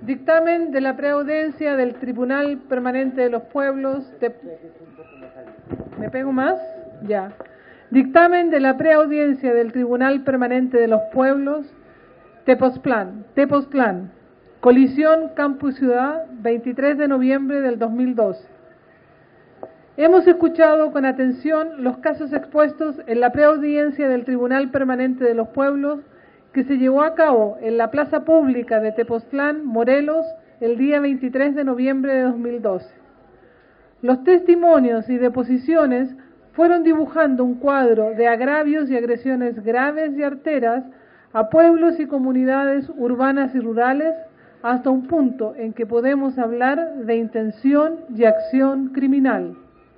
Dictamen de la preaudiencia del Tribunal Permanente de los Pueblos. ¿Me pego más? Ya. Dictamen de la preaudiencia del Tribunal Permanente de los Pueblos, Tepoztlán. Colisión Campus Ciudad, 23 de noviembre del 2012. Hemos escuchado con atención los casos expuestos en la preaudiencia del Tribunal Permanente de los Pueblos que se llevó a cabo en la plaza pública de Tepoztlán, Morelos, el día 23 de noviembre de 2012. Los testimonios y deposiciones fueron dibujando un cuadro de agravios y agresiones graves y arteras a pueblos y comunidades urbanas y rurales hasta un punto en que podemos hablar de intención y acción criminal.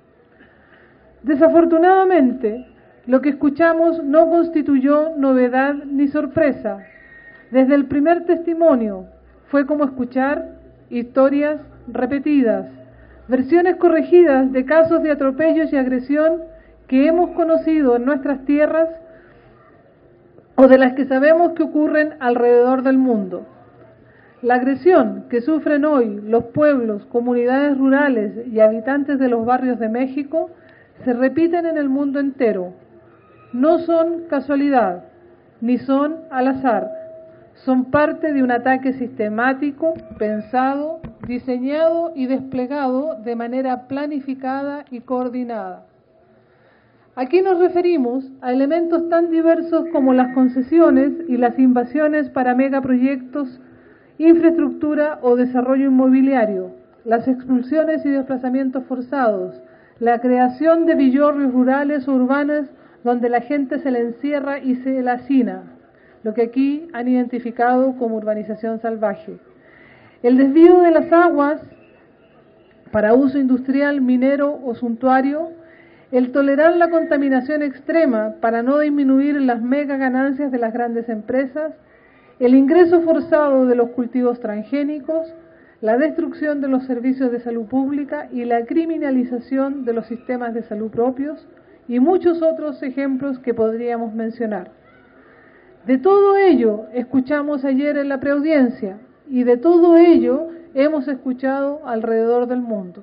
Desafortunadamente, lo que escuchamos no constituyó novedad ni sorpresa. Desde el primer testimonio fue como escuchar historias repetidas, versiones corregidas de casos de atropellos y agresión que hemos conocido en nuestras tierras o de las que sabemos que ocurren alrededor del mundo. La agresión que sufren hoy los pueblos, comunidades rurales y habitantes de los barrios de México se repiten en el mundo entero. No son casualidad, ni son al azar. Son parte de un ataque sistemático, pensado, diseñado y desplegado de manera planificada y coordinada. Aquí nos referimos a elementos tan diversos como las concesiones y las invasiones para megaproyectos, infraestructura o desarrollo inmobiliario, las expulsiones y desplazamientos forzados, la creación de villorrios rurales o urbanos donde la gente se le encierra y se la hacina, lo que aquí han identificado como urbanización salvaje. El desvío de las aguas para uso industrial, minero o suntuario, el tolerar la contaminación extrema para no disminuir las mega ganancias de las grandes empresas, el ingreso forzado de los cultivos transgénicos, la destrucción de los servicios de salud pública y la criminalización de los sistemas de salud propios, y muchos otros ejemplos que podríamos mencionar. De todo ello escuchamos ayer en la preaudiencia y de todo ello hemos escuchado alrededor del mundo.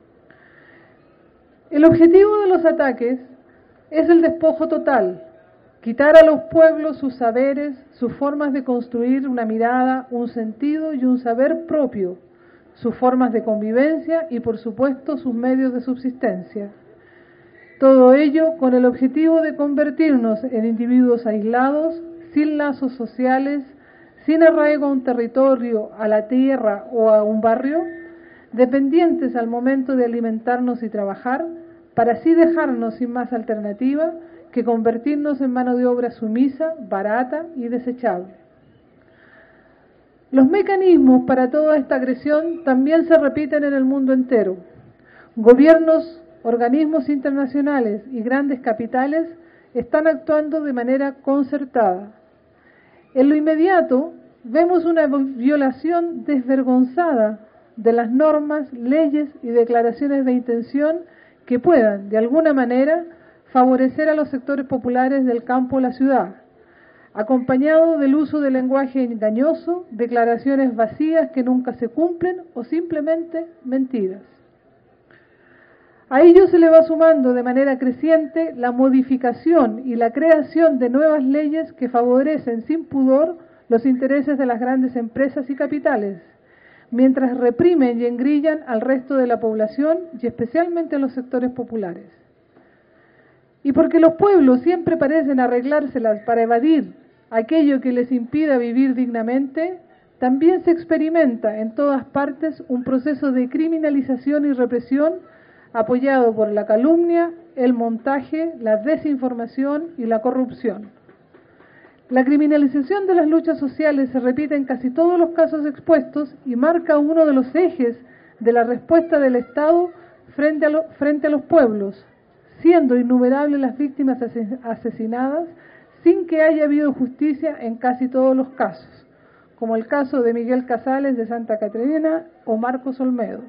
El objetivo de los ataques es el despojo total, quitar a los pueblos sus saberes, sus formas de construir una mirada, un sentido y un saber propio, sus formas de convivencia y por supuesto sus medios de subsistencia. Todo ello con el objetivo de convertirnos en individuos aislados, sin lazos sociales, sin arraigo a un territorio, a la tierra o a un barrio, dependientes al momento de alimentarnos y trabajar, para así dejarnos sin más alternativa que convertirnos en mano de obra sumisa, barata y desechable. Los mecanismos para toda esta agresión también se repiten en el mundo entero. Gobiernos, organismos internacionales y grandes capitales están actuando de manera concertada. En lo inmediato, vemos una violación desvergonzada de las normas, leyes y declaraciones de intención que puedan, de alguna manera, favorecer a los sectores populares del campo o la ciudad, acompañado del uso de lenguaje engañoso, declaraciones vacías que nunca se cumplen o simplemente mentiras. A ello se le va sumando de manera creciente la modificación y la creación de nuevas leyes que favorecen sin pudor los intereses de las grandes empresas y capitales, mientras reprimen y engrillan al resto de la población y especialmente a los sectores populares. Y porque los pueblos siempre parecen arreglárselas para evadir aquello que les impida vivir dignamente, también se experimenta en todas partes un proceso de criminalización y represión apoyado por la calumnia, el montaje, la desinformación y la corrupción. La criminalización de las luchas sociales se repite en casi todos los casos expuestos y marca uno de los ejes de la respuesta del Estado frente a los pueblos, siendo innumerables las víctimas asesinadas sin que haya habido justicia en casi todos los casos, como el caso de Miguel Casales de Santa Catarina o Marcos Olmedo.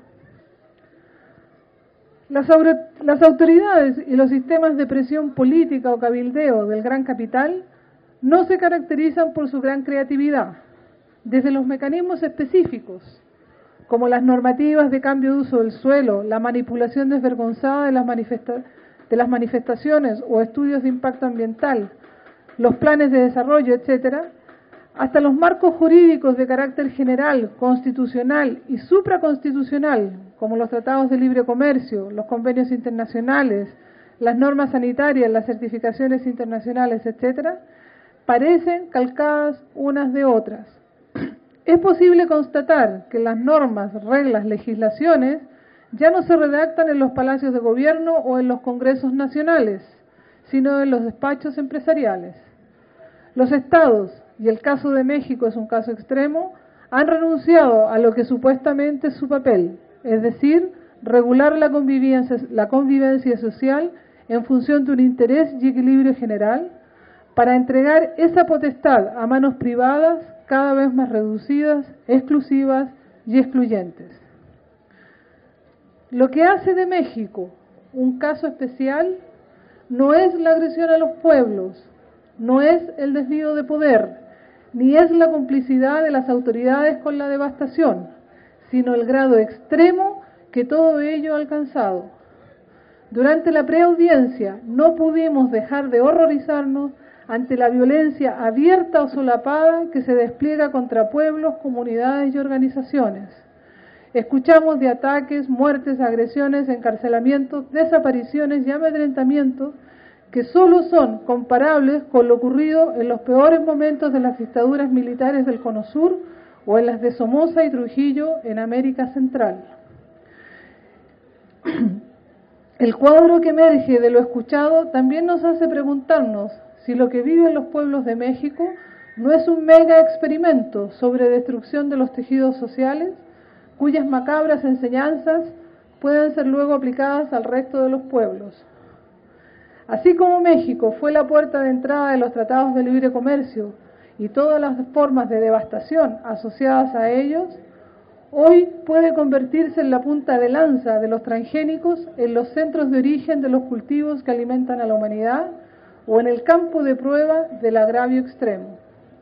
Las autoridades y los sistemas de presión política o cabildeo del gran capital no se caracterizan por su gran creatividad. desde los mecanismos específicos, como las normativas de cambio de uso del suelo, la manipulación desvergonzada de las manifestaciones o estudios de impacto ambiental, los planes de desarrollo, etcétera, hasta los marcos jurídicos de carácter general, constitucional y supraconstitucional, como los tratados de libre comercio, los convenios internacionales, las normas sanitarias, las certificaciones internacionales, etcétera, parecen calcadas unas de otras. Es posible constatar que las normas, reglas, legislaciones ya no se redactan en los palacios de gobierno o en los congresos nacionales, sino en los despachos empresariales. Los estados, y el caso de México es un caso extremo, han renunciado a lo que supuestamente es su papel, es decir, regular la convivencia social en función de un interés y equilibrio general, para entregar esa potestad a manos privadas cada vez más reducidas, exclusivas y excluyentes. Lo que hace de México un caso especial no es la agresión a los pueblos, no es el desvío de poder, ni es la complicidad de las autoridades con la devastación, sino el grado extremo que todo ello ha alcanzado. Durante la preaudiencia no pudimos dejar de horrorizarnos ante la violencia abierta o solapada que se despliega contra pueblos, comunidades y organizaciones. Escuchamos de ataques, muertes, agresiones, encarcelamientos, desapariciones y amedrentamientos que solo son comparables con lo ocurrido en los peores momentos de las dictaduras militares del Cono Sur o en las de Somoza y Trujillo en América Central. El cuadro que emerge de lo escuchado también nos hace preguntarnos si lo que viven los pueblos de México no es un mega experimento sobre destrucción de los tejidos sociales, cuyas macabras enseñanzas pueden ser luego aplicadas al resto de los pueblos. Así como México fue la puerta de entrada de los tratados de libre comercio y todas las formas de devastación asociadas a ellos, hoy puede convertirse en la punta de lanza de los transgénicos en los centros de origen de los cultivos que alimentan a la humanidad o en el campo de prueba del agravio extremo.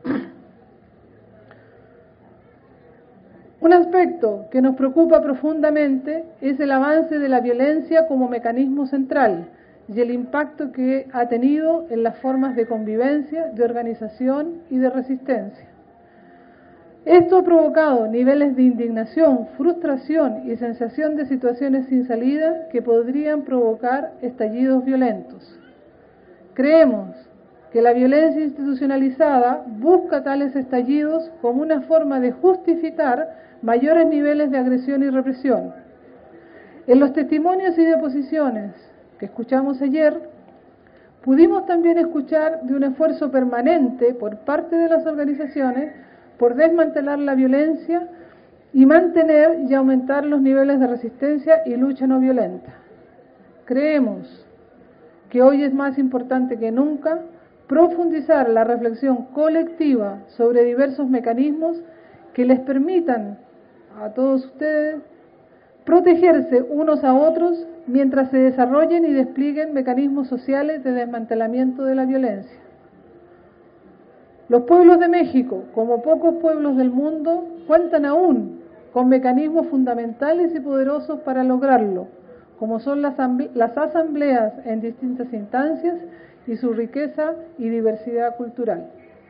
Un aspecto que nos preocupa profundamente es el avance de la violencia como mecanismo central y el impacto que ha tenido en las formas de convivencia, de organización y de resistencia. Esto ha provocado niveles de indignación, frustración y sensación de situaciones sin salida que podrían provocar estallidos violentos. Creemos que la violencia institucionalizada busca tales estallidos como una forma de justificar mayores niveles de agresión y represión. En los testimonios y deposiciones que escuchamos ayer, pudimos también escuchar de un esfuerzo permanente por parte de las organizaciones por desmantelar la violencia y mantener y aumentar los niveles de resistencia y lucha no violenta. Creemos que hoy es más importante que nunca profundizar la reflexión colectiva sobre diversos mecanismos que les permitan a todos ustedes protegerse unos a otros mientras se desarrollen y desplieguen mecanismos sociales de desmantelamiento de la violencia. Los pueblos de México, como pocos pueblos del mundo, cuentan aún con mecanismos fundamentales y poderosos para lograrlo, como son las asambleas en distintas instancias y su riqueza y diversidad cultural.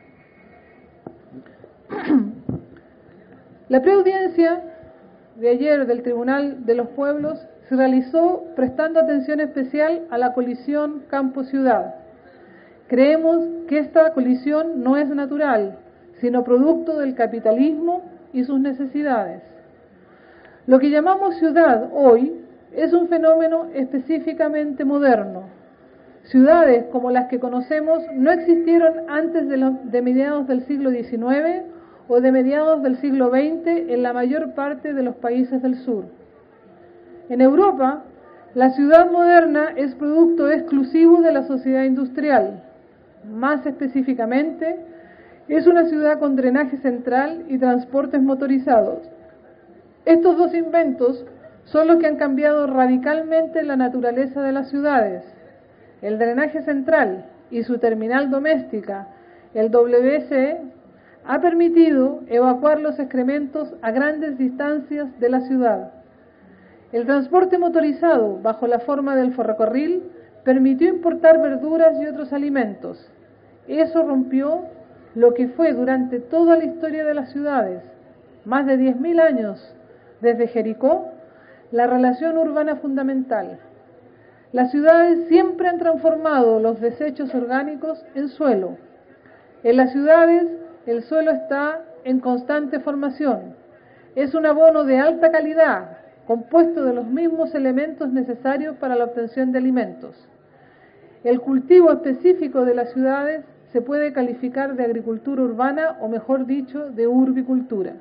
La preaudiencia de ayer del Tribunal de los Pueblos se realizó prestando atención especial a la colisión campo-ciudad. Creemos que esta colisión no es natural, sino producto del capitalismo y sus necesidades. Lo que llamamos ciudad hoy es un fenómeno específicamente moderno. Ciudades como las que conocemos no existieron antes de mediados del siglo XIX o de mediados del siglo XX en la mayor parte de los países del sur. En Europa, la ciudad moderna es producto exclusivo de la sociedad industrial. Más específicamente, es una ciudad con drenaje central y transportes motorizados. Estos dos inventos son los que han cambiado radicalmente la naturaleza de las ciudades. El drenaje central y su terminal doméstica, el WC, ha permitido evacuar los excrementos a grandes distancias de la ciudad. El transporte motorizado, bajo la forma del ferrocarril, permitió importar verduras y otros alimentos. Eso rompió lo que fue durante toda la historia de las ciudades, más de 10.000 años desde Jericó, la relación urbana fundamental. Las ciudades siempre han transformado los desechos orgánicos en suelo. En las ciudades el suelo está en constante formación. Es un abono de alta calidad, compuesto de los mismos elementos necesarios para la obtención de alimentos. El cultivo específico de las ciudades se puede calificar de agricultura urbana o, mejor dicho, de urbicultura.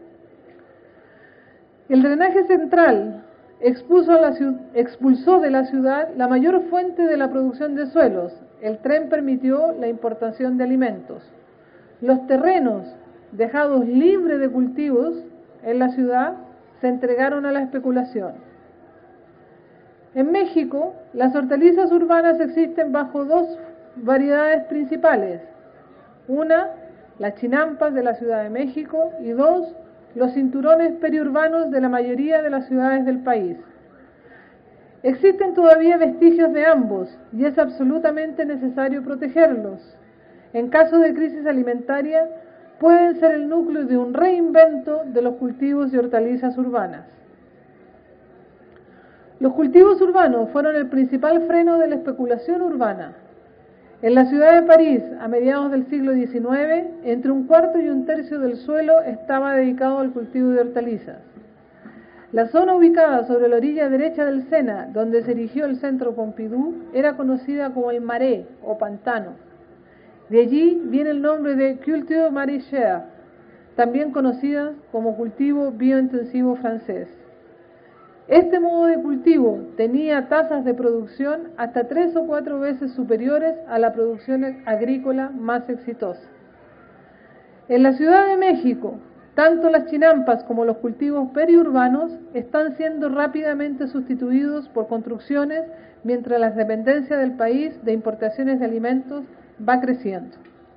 El drenaje central expulsó de la ciudad la mayor fuente de la producción de suelos. El tren permitió la importación de alimentos. Los terrenos dejados libres de cultivos en la ciudad se entregaron a la especulación. En México, las hortalizas urbanas existen bajo dos variedades principales. Una, las chinampas de la Ciudad de México, y dos, los cinturones periurbanos de la mayoría de las ciudades del país. Existen todavía vestigios de ambos y es absolutamente necesario protegerlos. En caso de crisis alimentaria, pueden ser el núcleo de un reinvento de los cultivos de hortalizas urbanas. Los cultivos urbanos fueron el principal freno de la especulación urbana. En la ciudad de París, a mediados del siglo XIX, entre un cuarto y un tercio del suelo estaba dedicado al cultivo de hortalizas. La zona ubicada sobre la orilla derecha del Sena, donde se erigió el Centro Pompidou, era conocida como el Marais o pantano. De allí viene el nombre de culture maraîchère, también conocida como cultivo biointensivo francés. Este modo de cultivo tenía tasas de producción hasta 3 o 4 veces superiores a la producción agrícola más exitosa. En la Ciudad de México, tanto las chinampas como los cultivos periurbanos están siendo rápidamente sustituidos por construcciones, mientras la dependencia del país de importaciones de alimentos va creciendo.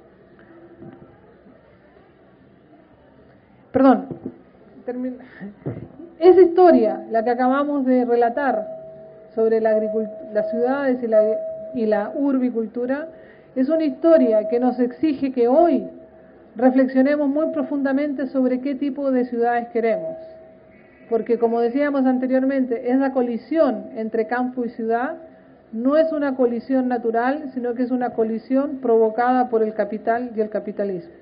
Esa historia, la que acabamos de relatar sobre las ciudades y la urbicultura, es una historia que nos exige que hoy reflexionemos muy profundamente sobre qué tipo de ciudades queremos. Porque, como decíamos anteriormente, esa colisión entre campo y ciudad no es una colisión natural, sino que es una colisión provocada por el capital y el capitalismo.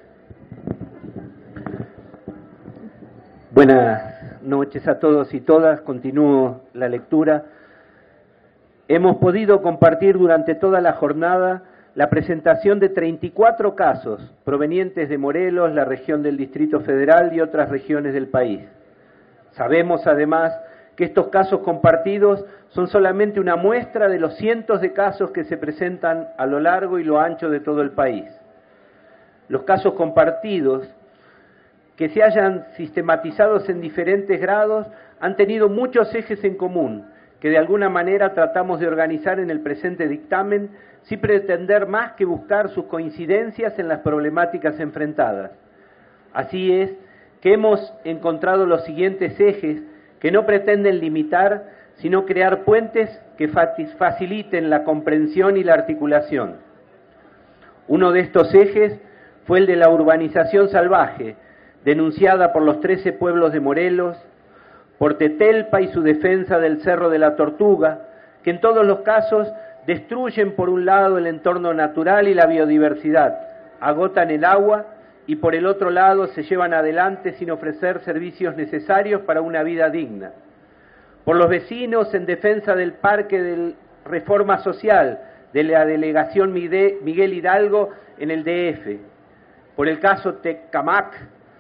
Buenas noches a todos y todas. Continúo la lectura. Hemos podido compartir durante toda la jornada la presentación de 34 casos provenientes de Morelos, la región del Distrito Federal y otras regiones del país. Sabemos además que estos casos compartidos son solamente una muestra de los cientos de casos que se presentan a lo largo y lo ancho de todo el país. Los casos compartidos, que se hayan sistematizados en diferentes grados, han tenido muchos ejes en común, que de alguna manera tratamos de organizar en el presente dictamen, sin pretender más que buscar sus coincidencias en las problemáticas enfrentadas. Así es que hemos encontrado los siguientes ejes que no pretenden limitar, sino crear puentes que faciliten la comprensión y la articulación. Uno de estos ejes fue el de la urbanización salvaje, denunciada por los 13 pueblos de Morelos, por Tetelpa y su defensa del Cerro de la Tortuga, que en todos los casos destruyen por un lado el entorno natural y la biodiversidad, agotan el agua y por el otro lado se llevan adelante sin ofrecer servicios necesarios para una vida digna. Por los vecinos en defensa del Parque de Reforma Social de la Delegación Miguel Hidalgo en el DF. Por el caso Tecámac,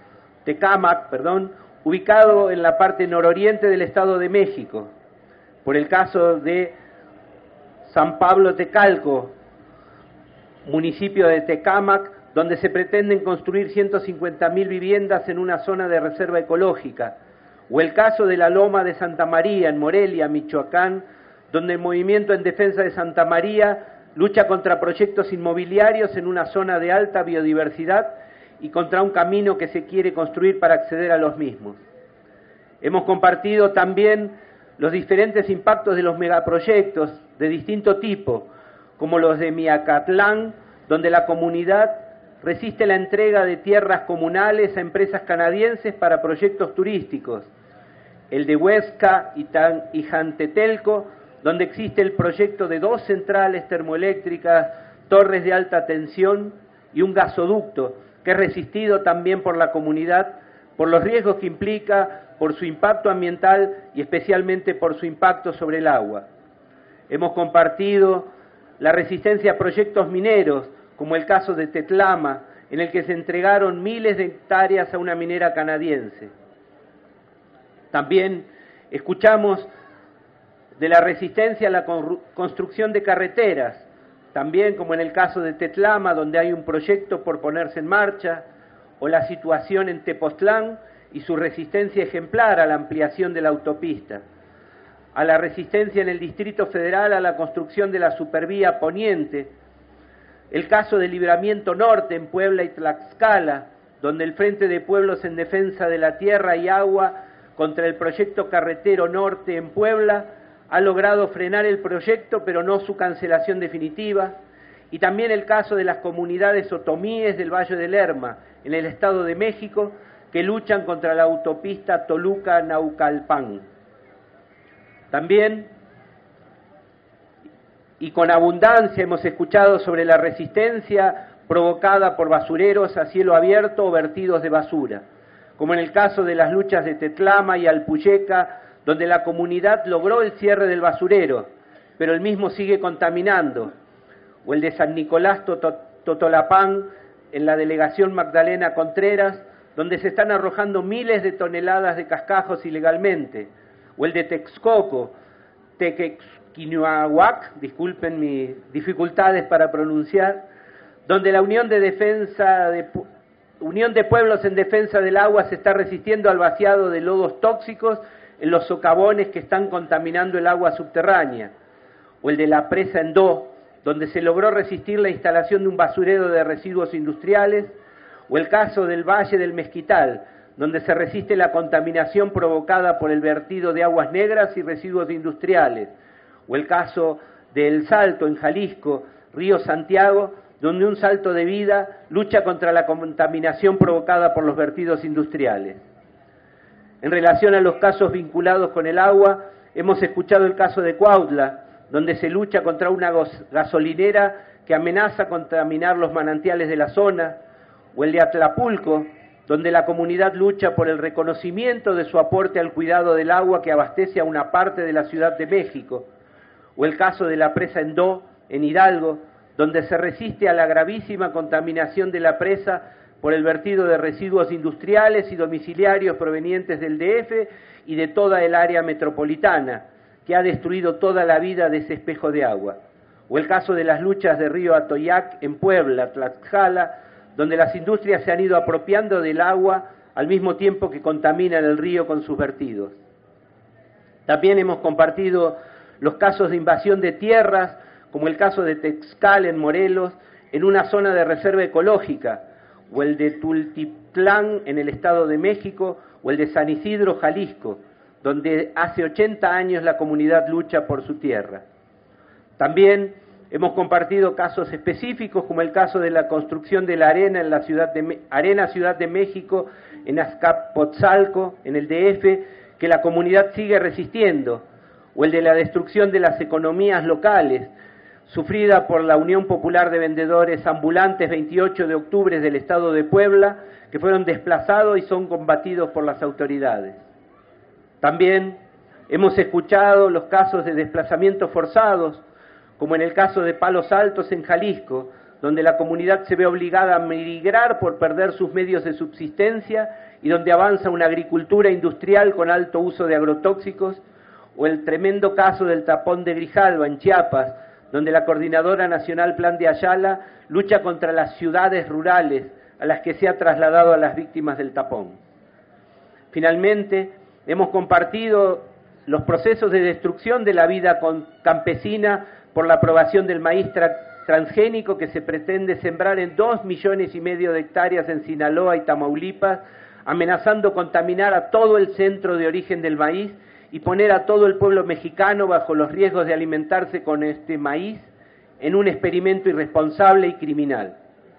ubicado en la parte nororiente del Estado de México. Por el caso de San Pablo Tecalco, municipio de Tecámac, donde se pretenden construir 150.000 viviendas en una zona de reserva ecológica, o el caso de la Loma de Santa María, en Morelia, Michoacán, donde el Movimiento en Defensa de Santa María lucha contra proyectos inmobiliarios en una zona de alta biodiversidad y contra un camino que se quiere construir para acceder a los mismos. Hemos compartido también los diferentes impactos de los megaproyectos de distinto tipo, como los de Miacatlán, donde la comunidad resiste la entrega de tierras comunales a empresas canadienses para proyectos turísticos, el de Huesca y Jantetelco, donde existe el proyecto de 2 centrales termoeléctricas, torres de alta tensión y un gasoducto, que es resistido también por la comunidad por los riesgos que implica, por su impacto ambiental y especialmente por su impacto sobre el agua. Hemos compartido la resistencia a proyectos mineros, como el caso de Tetlama, en el que se entregaron miles de hectáreas a una minera canadiense. También escuchamos de la resistencia a la construcción de carreteras, también como en el caso de Tetlama, donde hay un proyecto por ponerse en marcha, o la situación en Tepoztlán y su resistencia ejemplar a la ampliación de la autopista, a la resistencia en el Distrito Federal a la construcción de la supervía Poniente, el caso del Libramiento Norte en Puebla y Tlaxcala, donde el Frente de Pueblos en Defensa de la Tierra y Agua contra el Proyecto Carretero Norte en Puebla ha logrado frenar el proyecto, pero no su cancelación definitiva, y también el caso de las comunidades otomíes del Valle del Lerma, en el Estado de México, que luchan contra la autopista Toluca-Naucalpan. También, y con abundancia, hemos escuchado sobre la resistencia provocada por basureros a cielo abierto o vertidos de basura, como en el caso de las luchas de Tetlama y Alpuyeca, donde la comunidad logró el cierre del basurero, pero el mismo sigue contaminando, o el de San Nicolás Totolapán, en la delegación Magdalena Contreras, donde se están arrojando miles de toneladas de cascajos ilegalmente, o el de Texcoco, Tequesquinuahuac, disculpen mis dificultades para pronunciar, donde la Unión de Pueblos en Defensa del Agua se está resistiendo al vaciado de lodos tóxicos en los socavones que están contaminando el agua subterránea, o el de la presa Endó, donde se logró resistir la instalación de un basurero de residuos industriales, o el caso del Valle del Mezquital, donde se resiste la contaminación provocada por el vertido de aguas negras y residuos industriales, o el caso de El Salto en Jalisco, Río Santiago, donde un salto de vida lucha contra la contaminación provocada por los vertidos industriales. En relación a los casos vinculados con el agua, hemos escuchado el caso de Cuautla, donde se lucha contra una gasolinera que amenaza contaminar los manantiales de la zona, o el de Atlapulco, donde la comunidad lucha por el reconocimiento de su aporte al cuidado del agua que abastece a una parte de la Ciudad de México, o el caso de la presa Endó, en Hidalgo, donde se resiste a la gravísima contaminación de la presa por el vertido de residuos industriales y domiciliarios provenientes del DF y de toda el área metropolitana, que ha destruido toda la vida de ese espejo de agua, o el caso de las luchas de Río Atoyac en Puebla, Tlaxcala, donde las industrias se han ido apropiando del agua al mismo tiempo que contaminan el río con sus vertidos. También hemos compartido los casos de invasión de tierras, como el caso de Texcal en Morelos, en una zona de reserva ecológica, o el de Tultitlán en el Estado de México, o el de San Isidro, Jalisco, donde hace 80 años la comunidad lucha por su tierra. También hemos compartido casos específicos, como el caso de la construcción de la arena en la Ciudad de México, en Azcapotzalco, en el DF, que la comunidad sigue resistiendo, o el de la destrucción de las economías locales, sufrida por la Unión Popular de Vendedores Ambulantes 28 de octubre del Estado de Puebla, que fueron desplazados y son combatidos por las autoridades. También hemos escuchado los casos de desplazamientos forzados, como en el caso de Palos Altos en Jalisco, donde la comunidad se ve obligada a migrar por perder sus medios de subsistencia y donde avanza una agricultura industrial con alto uso de agrotóxicos, o el tremendo caso del tapón de Grijalva en Chiapas, donde la Coordinadora Nacional Plan de Ayala lucha contra las ciudades rurales a las que se ha trasladado a las víctimas del tapón. Finalmente, hemos compartido los procesos de destrucción de la vida campesina por la aprobación del maíz transgénico que se pretende sembrar en 2,5 millones de hectáreas en Sinaloa y Tamaulipas, amenazando contaminar a todo el centro de origen del maíz y poner a todo el pueblo mexicano bajo los riesgos de alimentarse con este maíz en un experimento irresponsable y criminal.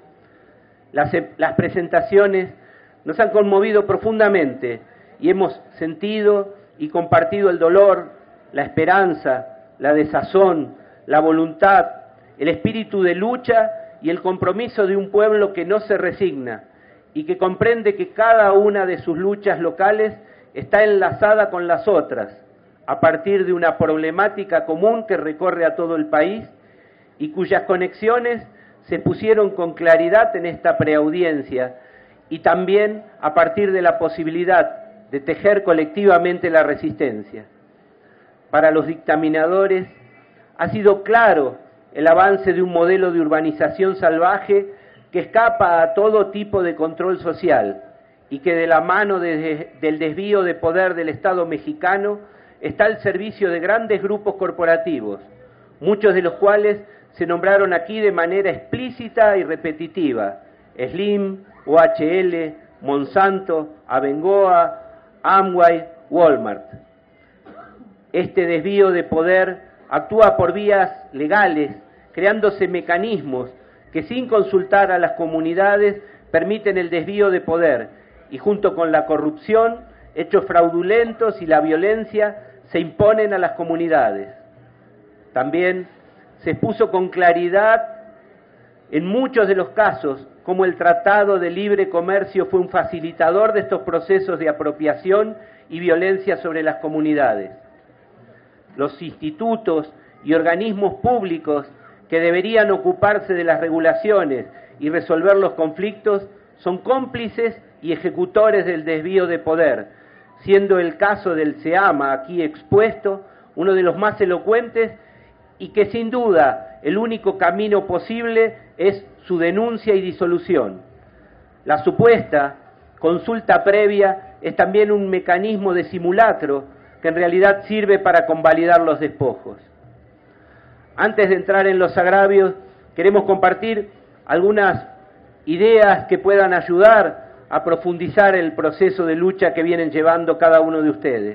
Las presentaciones nos han conmovido profundamente y hemos sentido y compartido el dolor, la esperanza, la desazón, la voluntad, el espíritu de lucha y el compromiso de un pueblo que no se resigna y que comprende que cada una de sus luchas locales está enlazada con las otras, a partir de una problemática común que recorre a todo el país y cuyas conexiones se pusieron con claridad en esta preaudiencia y también a partir de la posibilidad de tejer colectivamente la resistencia. Para los dictaminadores ha sido claro el avance de un modelo de urbanización salvaje que escapa a todo tipo de control social y que de la mano del desvío de poder del Estado mexicano está al servicio de grandes grupos corporativos, muchos de los cuales se nombraron aquí de manera explícita y repetitiva: Slim, OHL, Monsanto, Abengoa, Amway, Walmart. Este desvío de poder actúa por vías legales, creándose mecanismos que sin consultar a las comunidades permiten el desvío de poder y junto con la corrupción, hechos fraudulentos y la violencia se imponen a las comunidades. También se expuso con claridad en muchos de los casos cómo el Tratado de Libre Comercio fue un facilitador de estos procesos de apropiación y violencia sobre las comunidades. Los institutos y organismos públicos que deberían ocuparse de las regulaciones y resolver los conflictos son cómplices y ejecutores del desvío de poder, siendo el caso del SEAMA aquí expuesto uno de los más elocuentes y que sin duda el único camino posible es su denuncia y disolución. La supuesta consulta previa es también un mecanismo de simulacro que en realidad sirve para convalidar los despojos. Antes de entrar en los agravios, queremos compartir algunas ideas que puedan ayudar a profundizar el proceso de lucha que vienen llevando cada uno de ustedes.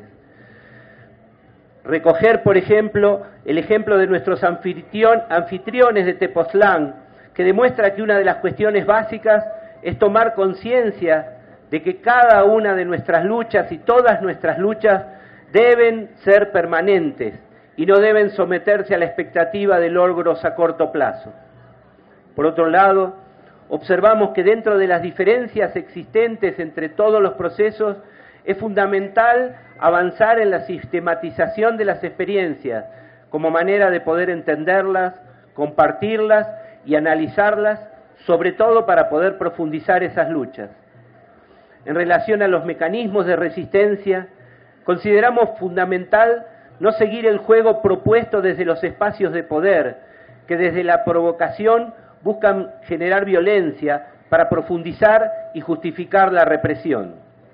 Recoger, por ejemplo, el ejemplo de nuestros anfitriones de Tepoztlán, que demuestra que una de las cuestiones básicas es tomar conciencia de que cada una de nuestras luchas y todas nuestras luchas deben ser permanentes y no deben someterse a la expectativa de logros a corto plazo. Por otro lado, observamos que dentro de las diferencias existentes entre todos los procesos es fundamental avanzar en la sistematización de las experiencias como manera de poder entenderlas, compartirlas y analizarlas, sobre todo para poder profundizar esas luchas. En relación a los mecanismos de resistencia, consideramos fundamental no seguir el juego propuesto desde los espacios de poder, que desde la provocación buscan generar violencia para profundizar y justificar la represión.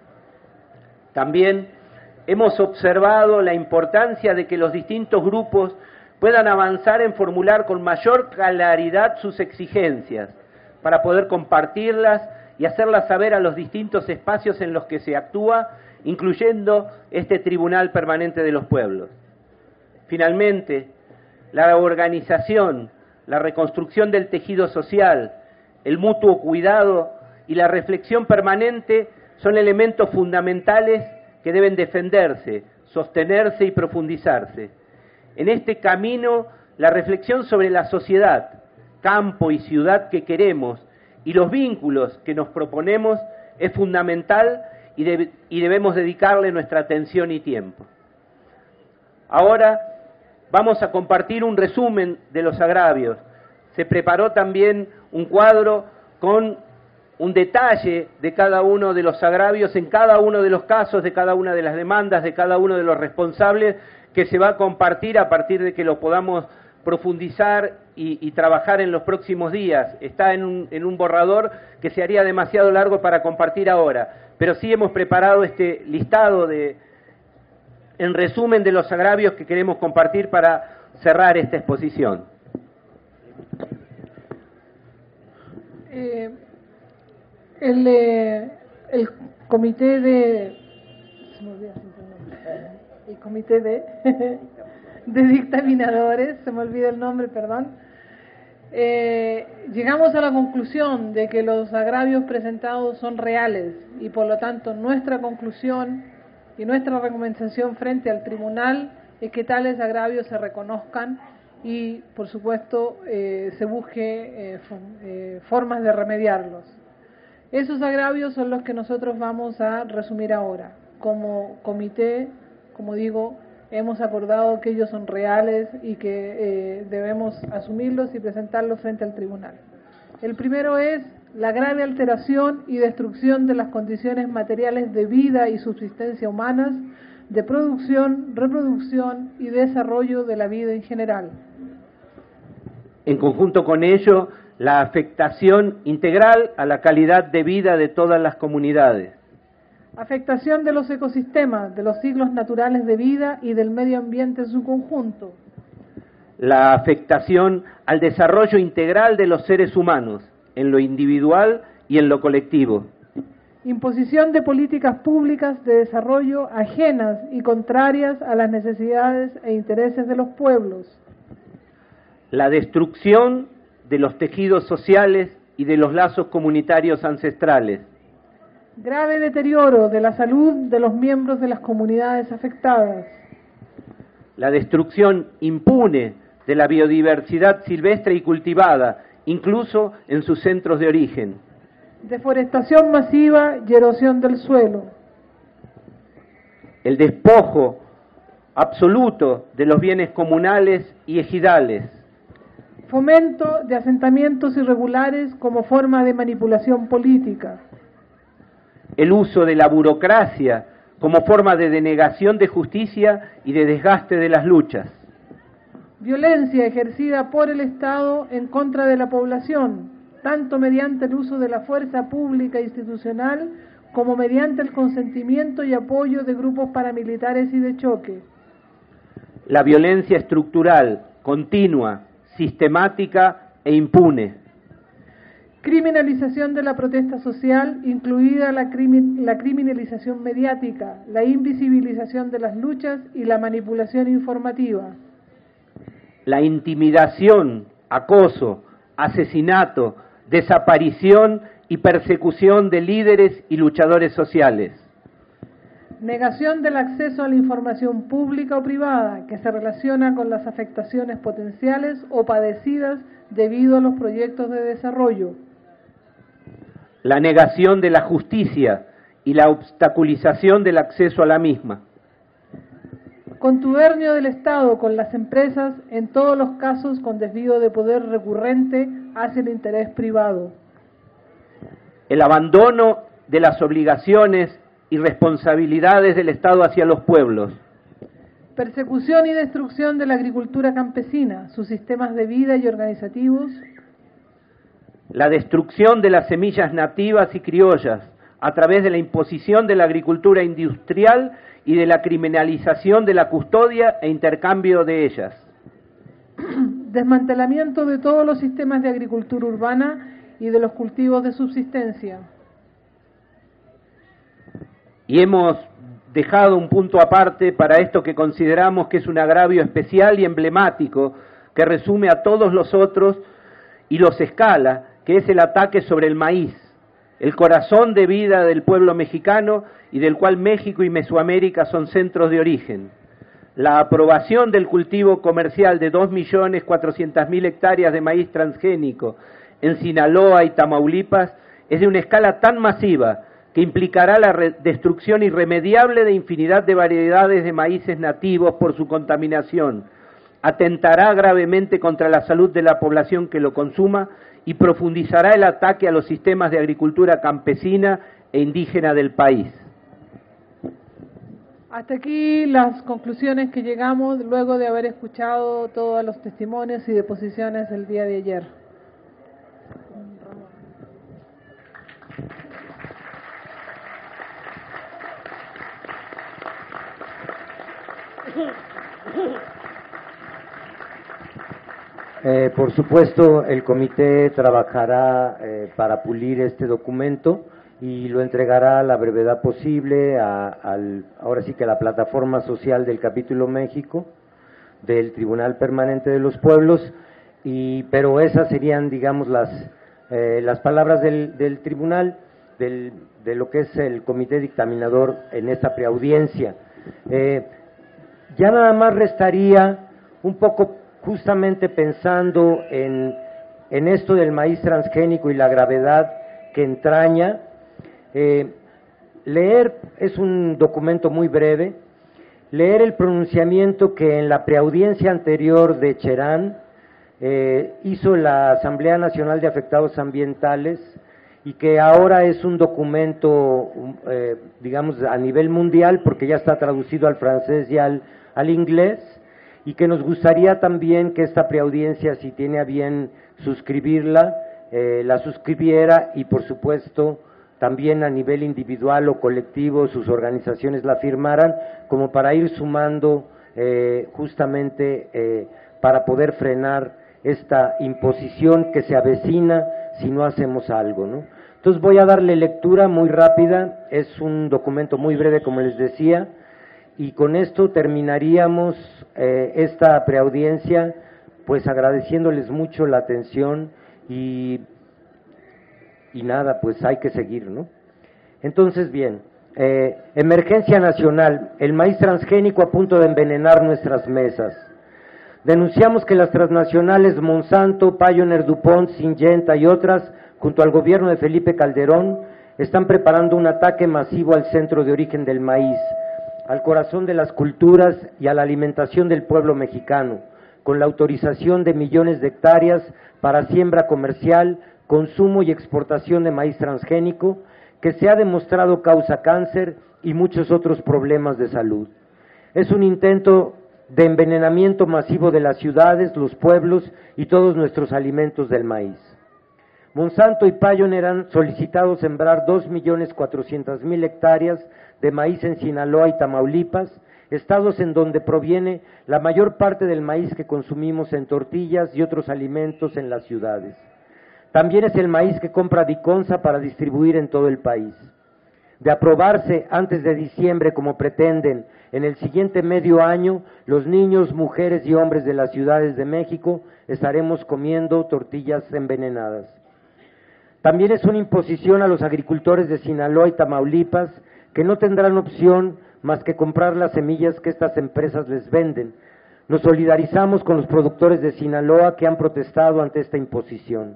También hemos observado la importancia de que los distintos grupos puedan avanzar en formular con mayor claridad sus exigencias, para poder compartirlas y hacerlas saber a los distintos espacios en los que se actúa, incluyendo este Tribunal Permanente de los Pueblos. Finalmente, la organización, la reconstrucción del tejido social, el mutuo cuidado y la reflexión permanente son elementos fundamentales que deben defenderse, sostenerse y profundizarse. En este camino, la reflexión sobre la sociedad, campo y ciudad que queremos y los vínculos que nos proponemos es fundamental y debemos dedicarle nuestra atención y tiempo. Ahora vamos a compartir un resumen de los agravios. Se preparó también un cuadro con un detalle de cada uno de los agravios en cada uno de los casos, de cada una de las demandas, de cada uno de los responsables, que se va a compartir a partir de que lo podamos profundizar y trabajar en los próximos días. Está en un borrador que se haría demasiado largo para compartir ahora, pero sí hemos preparado este listado en resumen de los agravios que queremos compartir para cerrar esta exposición. El comité de... Se me olvida siempre el nombre. El comité de dictaminadores, se me olvida el nombre, perdón. Llegamos a la conclusión de que los agravios presentados son reales y por lo tanto nuestra conclusión y nuestra recomendación frente al tribunal es que tales agravios se reconozcan y por supuesto se busque formas de remediarlos. Esos agravios son los que nosotros vamos a resumir ahora. Como comité, como digo, hemos acordado que ellos son reales y que debemos asumirlos y presentarlos frente al tribunal. El primero es la grave alteración y destrucción de las condiciones materiales de vida y subsistencia humanas, de producción, reproducción y desarrollo de la vida en general. En conjunto con ello, la afectación integral a la calidad de vida de todas las comunidades. Afectación de los ecosistemas, de los ciclos naturales de vida y del medio ambiente en su conjunto. La afectación al desarrollo integral de los seres humanos, en lo individual y en lo colectivo. Imposición de políticas públicas de desarrollo ajenas y contrarias a las necesidades e intereses de los pueblos. La destrucción de los tejidos sociales y de los lazos comunitarios ancestrales. Grave deterioro de la salud de los miembros de las comunidades afectadas. La destrucción impune de la biodiversidad silvestre y cultivada, incluso en sus centros de origen. Deforestación masiva y erosión del suelo. El despojo absoluto de los bienes comunales y ejidales. Fomento de asentamientos irregulares como forma de manipulación política. El uso de la burocracia como forma de denegación de justicia y de desgaste de las luchas. Violencia ejercida por el Estado en contra de la población, tanto mediante el uso de la fuerza pública e institucional como mediante el consentimiento y apoyo de grupos paramilitares y de choque. La violencia estructural, continua, sistemática e impune. Criminalización de la protesta social, incluida la criminalización mediática, la invisibilización de las luchas y la manipulación informativa. La intimidación, acoso, asesinato, desaparición y persecución de líderes y luchadores sociales. Negación del acceso a la información pública o privada que se relaciona con las afectaciones potenciales o padecidas debido a los proyectos de desarrollo. La negación de la justicia y la obstaculización del acceso a la misma. Contubernio del Estado con las empresas en todos los casos con desvío de poder recurrente hacia el interés privado. El abandono de las obligaciones y responsabilidades del Estado hacia los pueblos. Persecución y destrucción de la agricultura campesina, sus sistemas de vida y organizativos. La destrucción de las semillas nativas y criollas a través de la imposición de la agricultura industrial y de la criminalización de la custodia e intercambio de ellas. Desmantelamiento de todos los sistemas de agricultura urbana y de los cultivos de subsistencia. Y hemos dejado un punto aparte para esto que consideramos que es un agravio especial y emblemático que resume a todos los otros y los escala, que es el ataque sobre el maíz, el corazón de vida del pueblo mexicano y del cual México y Mesoamérica son centros de origen. La aprobación del cultivo comercial de 2.400.000 hectáreas de maíz transgénico en Sinaloa y Tamaulipas es de una escala tan masiva que implicará la destrucción irremediable de infinidad de variedades de maíces nativos por su contaminación, atentará gravemente contra la salud de la población que lo consuma y profundizará el ataque a los sistemas de agricultura campesina e indígena del país. Hasta aquí las conclusiones que llegamos luego de haber escuchado todos los testimonios y deposiciones el día de ayer. Por supuesto, el comité trabajará para pulir este documento y lo entregará a la brevedad posible ahora sí que a la plataforma social del Capítulo México del Tribunal Permanente de los Pueblos, pero esas serían, digamos, las palabras del tribunal, de lo que es el comité dictaminador en esta preaudiencia. Ya nada más restaría un poco, justamente pensando en esto del maíz transgénico y la gravedad que entraña, leer, es un documento muy breve, leer el pronunciamiento que en la preaudiencia anterior de Cherán hizo la Asamblea Nacional de Afectados Ambientales y que ahora es un documento, digamos, a nivel mundial, porque ya está traducido al francés y al inglés, y que nos gustaría también que esta preaudiencia, si tiene a bien suscribirla, la suscribiera y, por supuesto, también a nivel individual o colectivo sus organizaciones la firmaran, como para ir sumando justamente para poder frenar esta imposición que se avecina si no hacemos algo, ¿no? Entonces voy a darle lectura muy rápida, es un documento muy breve, como les decía, y con esto terminaríamos esta preaudiencia, pues agradeciéndoles mucho la atención y nada, pues hay que seguir, ¿no? Entonces, bien, emergencia nacional, el maíz transgénico a punto de envenenar nuestras mesas. Denunciamos que las transnacionales Monsanto, Pioneer, DuPont, Syngenta y otras, junto al gobierno de Felipe Calderón, están preparando un ataque masivo al centro de origen del maíz, al corazón de las culturas y a la alimentación del pueblo mexicano, con la autorización de millones de hectáreas para siembra comercial, consumo y exportación de maíz transgénico, que se ha demostrado causa cáncer y muchos otros problemas de salud. Es un intento de envenenamiento masivo de las ciudades, los pueblos y todos nuestros alimentos del maíz. Monsanto y Pioneer han solicitado sembrar 2.400.000 hectáreas de maíz en Sinaloa y Tamaulipas, estados en donde proviene la mayor parte del maíz que consumimos en tortillas y otros alimentos en las ciudades. También es el maíz que compra Diconsa para distribuir en todo el país. De aprobarse antes de diciembre, como pretenden, en el siguiente medio año, los niños, mujeres y hombres de las ciudades de México estaremos comiendo tortillas envenenadas. También es una imposición a los agricultores de Sinaloa y Tamaulipas, que no tendrán opción más que comprar las semillas que estas empresas les venden. Nos solidarizamos con los productores de Sinaloa que han protestado ante esta imposición.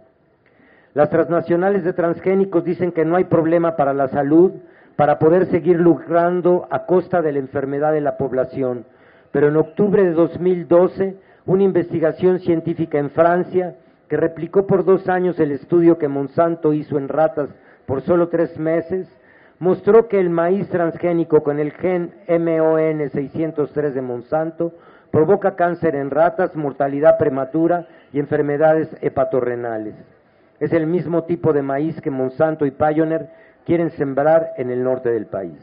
Las transnacionales de transgénicos dicen que no hay problema para la salud, para poder seguir lucrando a costa de la enfermedad de la población, pero en octubre de 2012, una investigación científica en Francia, que replicó por 2 años el estudio que Monsanto hizo en ratas por solo 3 meses, mostró que el maíz transgénico con el gen MON 603 de Monsanto provoca cáncer en ratas, mortalidad prematura y enfermedades hepatorrenales. Es el mismo tipo de maíz que Monsanto y Pioneer quieren sembrar en el norte del país.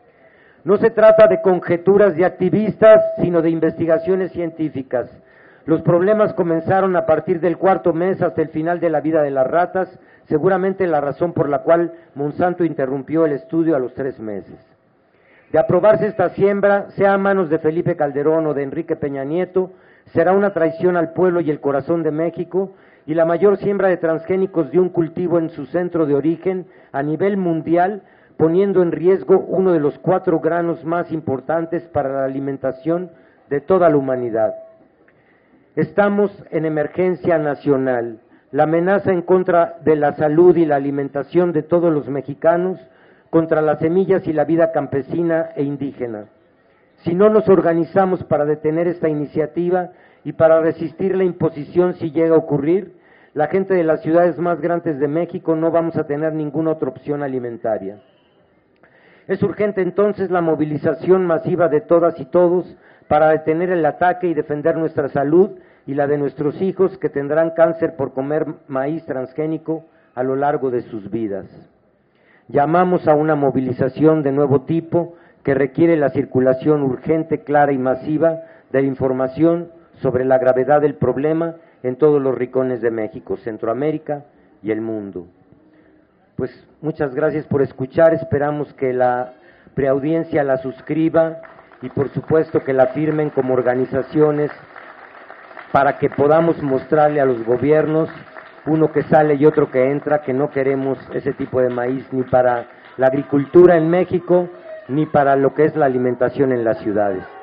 No se trata de conjeturas de activistas, sino de investigaciones científicas. Los problemas comenzaron a partir del 4º mes hasta el final de la vida de las ratas, seguramente la razón por la cual Monsanto interrumpió el estudio a los 3 meses. De aprobarse esta siembra, sea a manos de Felipe Calderón o de Enrique Peña Nieto, será una traición al pueblo y el corazón de México, y la mayor siembra de transgénicos de un cultivo en su centro de origen a nivel mundial, poniendo en riesgo uno de los 4 granos más importantes para la alimentación de toda la humanidad. Estamos en emergencia nacional. La amenaza en contra de la salud y la alimentación de todos los mexicanos, contra las semillas y la vida campesina e indígena. Si no nos organizamos para detener esta iniciativa y para resistir la imposición si llega a ocurrir, la gente de las ciudades más grandes de México no vamos a tener ninguna otra opción alimentaria. Es urgente entonces la movilización masiva de todas y todos para detener el ataque y defender nuestra salud y la de nuestros hijos que tendrán cáncer por comer maíz transgénico a lo largo de sus vidas. Llamamos a una movilización de nuevo tipo que requiere la circulación urgente, clara y masiva de la información sobre la gravedad del problema en todos los rincones de México, Centroamérica y el mundo. Pues muchas gracias por escuchar, esperamos que la preaudiencia la suscriba y por supuesto que la firmen como organizaciones para que podamos mostrarle a los gobiernos, uno que sale y otro que entra, que no queremos ese tipo de maíz ni para la agricultura en México, ni para lo que es la alimentación en las ciudades.